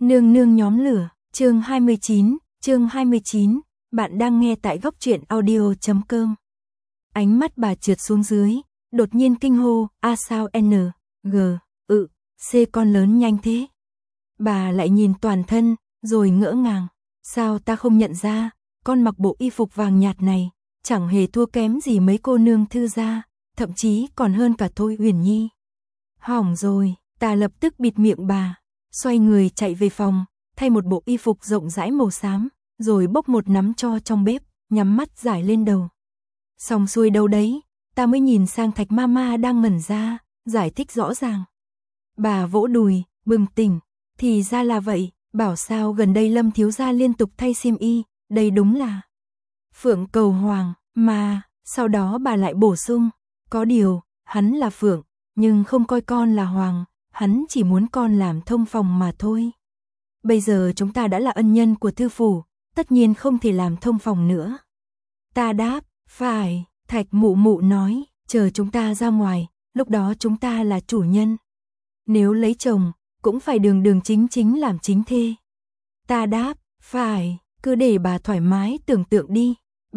Nương nương nhóm lửa, chương 29, bạn đang nghe tại góc truyện audio.com. Ánh mắt bà trượt xuống dưới, đột nhiên kinh hô, a sao n, g, c con lớn nhanh thế. Bà lại nhìn toàn thân, rồi ngỡ ngàng, sao ta không nhận ra, con mặc bộ y phục vàng nhạt này, chẳng hề thua kém gì mấy cô nương thư gia, thậm chí còn hơn cả Thôi Huyền Nhi. Hỏng rồi, ta lập tức bịt miệng bà, xoay người chạy về phòng, thay một bộ y phục rộng rãi màu xám, rồi bốc một nắm tro trong bếp, nhắm mắt rải lên đầu. Xong xuôi đâu đấy, ta mới nhìn sang Thạch Mama đang ngẩn ra, giải thích rõ ràng. Bà vỗ đùi, bừng tỉnh, thì ra là vậy, bảo sao gần đây Lâm thiếu gia liên tục thay xiêm y, đây đúng là Phượng cầu hoàng, mà, sau đó bà lại bổ sung, có điều, hắn là Phượng, nhưng không coi con là hoàng, hắn chỉ muốn con làm thông phòng mà thôi. Bây giờ chúng ta đã là ân nhân của thư phủ, tất nhiên không thể làm thông phòng nữa. Ta đáp, phải, Thạch mụ mụ nói, chờ chúng ta ra ngoài, lúc đó chúng ta là chủ nhân. Nếu lấy chồng, cũng phải đường đường chính chính làm chính thê. Ta đáp, phải, cứ để bà thoải mái tưởng tượng đi.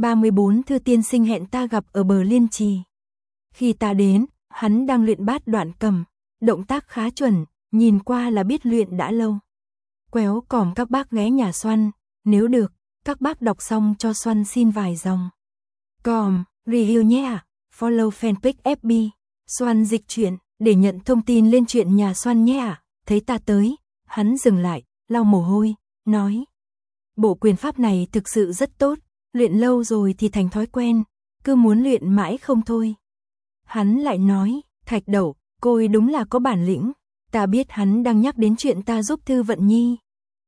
34 thư tiên sinh hẹn ta gặp ở bờ Liên Trì. Khi ta đến, hắn đang luyện bát đoạn cầm, động tác khá chuẩn, nhìn qua là biết luyện đã lâu. Quéo còm các bác ghé nhà Xoăn, nếu được, các bác đọc xong cho Xoăn xin vài dòng. Còm, review nhé ạ, follow fanpage FB, Xoăn dịch truyện, để nhận thông tin lên chuyện nhà Xoăn nhé ạ. Thấy ta tới, hắn dừng lại, lau mồ hôi, nói. Bộ quyền pháp này thực sự rất tốt, luyện lâu rồi thì thành thói quen, cứ muốn luyện mãi không thôi. Hắn lại nói, Thạch Đậu, cô ấy đúng là có bản lĩnh, ta biết hắn đang nhắc đến chuyện ta giúp Thư Vận Nhi.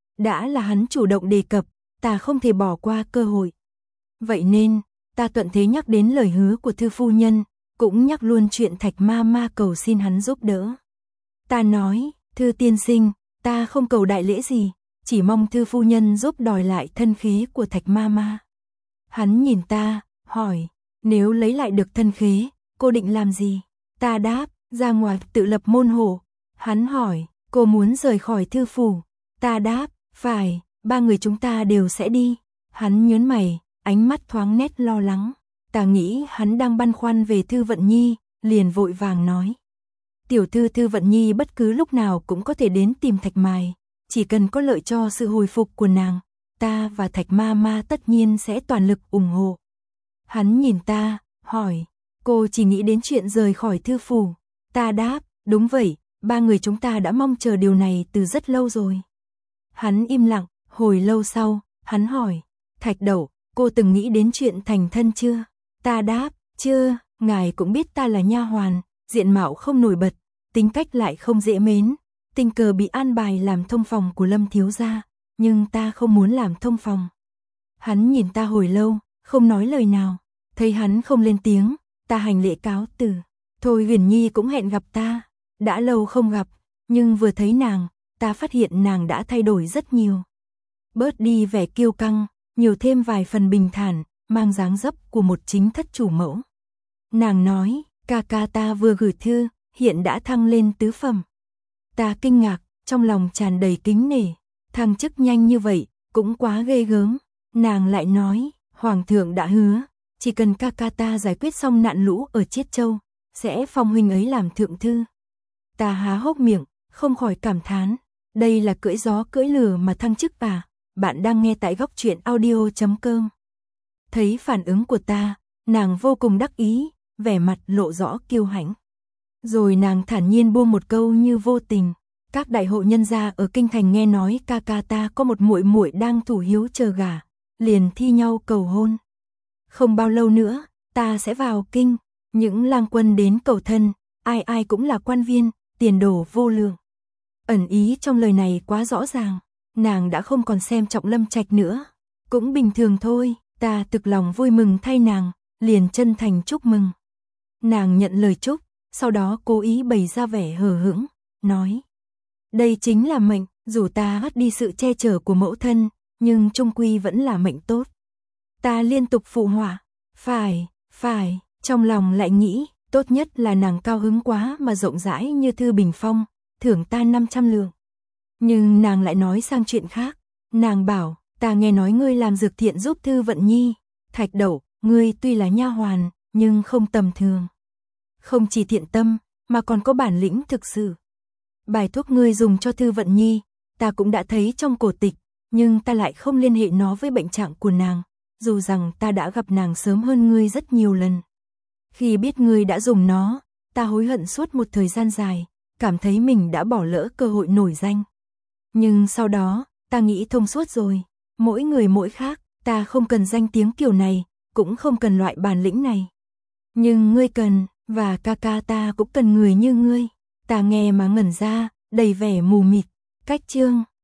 Đã là hắn chủ động đề cập, ta không thể bỏ qua cơ hội. Vậy nên, ta thuận thế nhắc đến lời hứa của Thư phu nhân, cũng nhắc luôn chuyện Thạch Mama cầu xin hắn giúp đỡ. Ta nói, Thư tiên sinh, ta không cầu đại lễ gì, chỉ mong Thư phu nhân giúp đòi lại thân khí của Thạch Mama. Hắn nhìn ta, hỏi, nếu lấy lại được thân khí, cô định làm gì? Ta đáp, ra ngoài tự lập môn hộ. Hắn hỏi, cô muốn rời khỏi thư phủ? Ta đáp, phải, ba người chúng ta đều sẽ đi. Hắn nhớn mày, ánh mắt thoáng nét lo lắng. Ta nghĩ hắn đang băn khoăn về Thư Vận Nhi, liền vội vàng nói. Tiểu thư Thư Vận Nhi bất cứ lúc nào cũng có thể đến tìm Thạch Mài, chỉ cần có lợi cho sự hồi phục của nàng, ta và Thạch Mama tất nhiên sẽ toàn lực ủng hộ. Hắn nhìn ta, hỏi, cô chỉ nghĩ đến chuyện rời khỏi thư phủ? Ta đáp, đúng vậy, ba người chúng ta đã mong chờ điều này từ rất lâu rồi. Hắn im lặng, hồi lâu sau, hắn hỏi, Thạch Đậu, cô từng nghĩ đến chuyện thành thân chưa? Ta đáp, chưa, ngài cũng biết ta là nha hoàn, diện mạo không nổi bật, tính cách lại không dễ mến, tình cờ bị an bài làm thông phòng của Lâm thiếu gia, nhưng ta không muốn làm thông phòng. Hắn nhìn ta hồi lâu, không nói lời nào, thấy hắn không lên tiếng, ta hành lễ cáo từ. Thôi Huyền Nhi cũng hẹn gặp ta, đã lâu không gặp, nhưng vừa thấy nàng, ta phát hiện nàng đã thay đổi rất nhiều. Bớt đi vẻ kiêu căng, nhiều thêm vài phần bình thản, mang dáng dấp của một chính thất chủ mẫu. Nàng nói, ca ca ta vừa gửi thư, hiện đã thăng lên tứ phẩm. Ta kinh ngạc, trong lòng tràn đầy kính nể, thăng chức nhanh như vậy, cũng quá ghê gớm. Nàng lại nói, Hoàng thượng đã hứa, chỉ cần ca ca ta giải quyết xong nạn lũ ở Chiết Châu, sẽ phong huynh ấy làm thượng thư. Ta há hốc miệng, không khỏi cảm thán, đây là cưỡi gió cưỡi lửa mà thăng chức à? Bạn đang nghe tại góc truyện audio.com. Thấy phản ứng của ta, nàng vô cùng đắc ý, vẻ mặt lộ rõ kiêu hãnh. Rồi nàng thản nhiên buông một câu như vô tình, các đại hộ nhân gia ở kinh thành nghe nói ca ca ta có một muội muội đang thủ hiếu chờ gả, liền thi nhau cầu hôn. Không bao lâu nữa, ta sẽ vào kinh, những lang quân đến cầu thân, ai ai cũng là quan viên, tiền đồ vô lượng. Ẩn ý trong lời này quá rõ ràng, nàng đã không còn xem trọng Lâm Trạch nữa. Cũng bình thường thôi, ta thực lòng vui mừng thay nàng, liền chân thành chúc mừng. Nàng nhận lời chúc, sau đó cố ý bày ra vẻ hờ hững, nói. Đây chính là mệnh, dù ta hất đi sự che chở của mẫu thân, nhưng chung quy vẫn là mệnh tốt. Ta liên tục phụ họa, phải, trong lòng lại nghĩ, tốt nhất là nàng cao hứng quá mà rộng rãi như Thư Bình Phong, thưởng ta 500 lượng. Nhưng nàng lại nói sang chuyện khác. Nàng bảo, ta nghe nói ngươi làm dược thiện giúp Thư Vận Nhi. Thạch Đẩu, ngươi tuy là nha hoàn, nhưng không tầm thường. Không chỉ thiện tâm, mà còn có bản lĩnh thực sự. Bài thuốc ngươi dùng cho Thư Vận Nhi, ta cũng đã thấy trong cổ tịch, nhưng ta lại không liên hệ nó với bệnh trạng của nàng, dù rằng ta đã gặp nàng sớm hơn ngươi rất nhiều lần. Khi biết ngươi đã dùng nó, ta hối hận suốt một thời gian dài, cảm thấy mình đã bỏ lỡ cơ hội nổi danh. Nhưng sau đó, ta nghĩ thông suốt rồi, mỗi người mỗi khác, ta không cần danh tiếng kiểu này, cũng không cần loại bản lĩnh này. Nhưng ngươi cần, và ca ca ta cũng cần người như ngươi. Ta nghe mà ngẩn ra, đầy vẻ mù mịt. Cách chương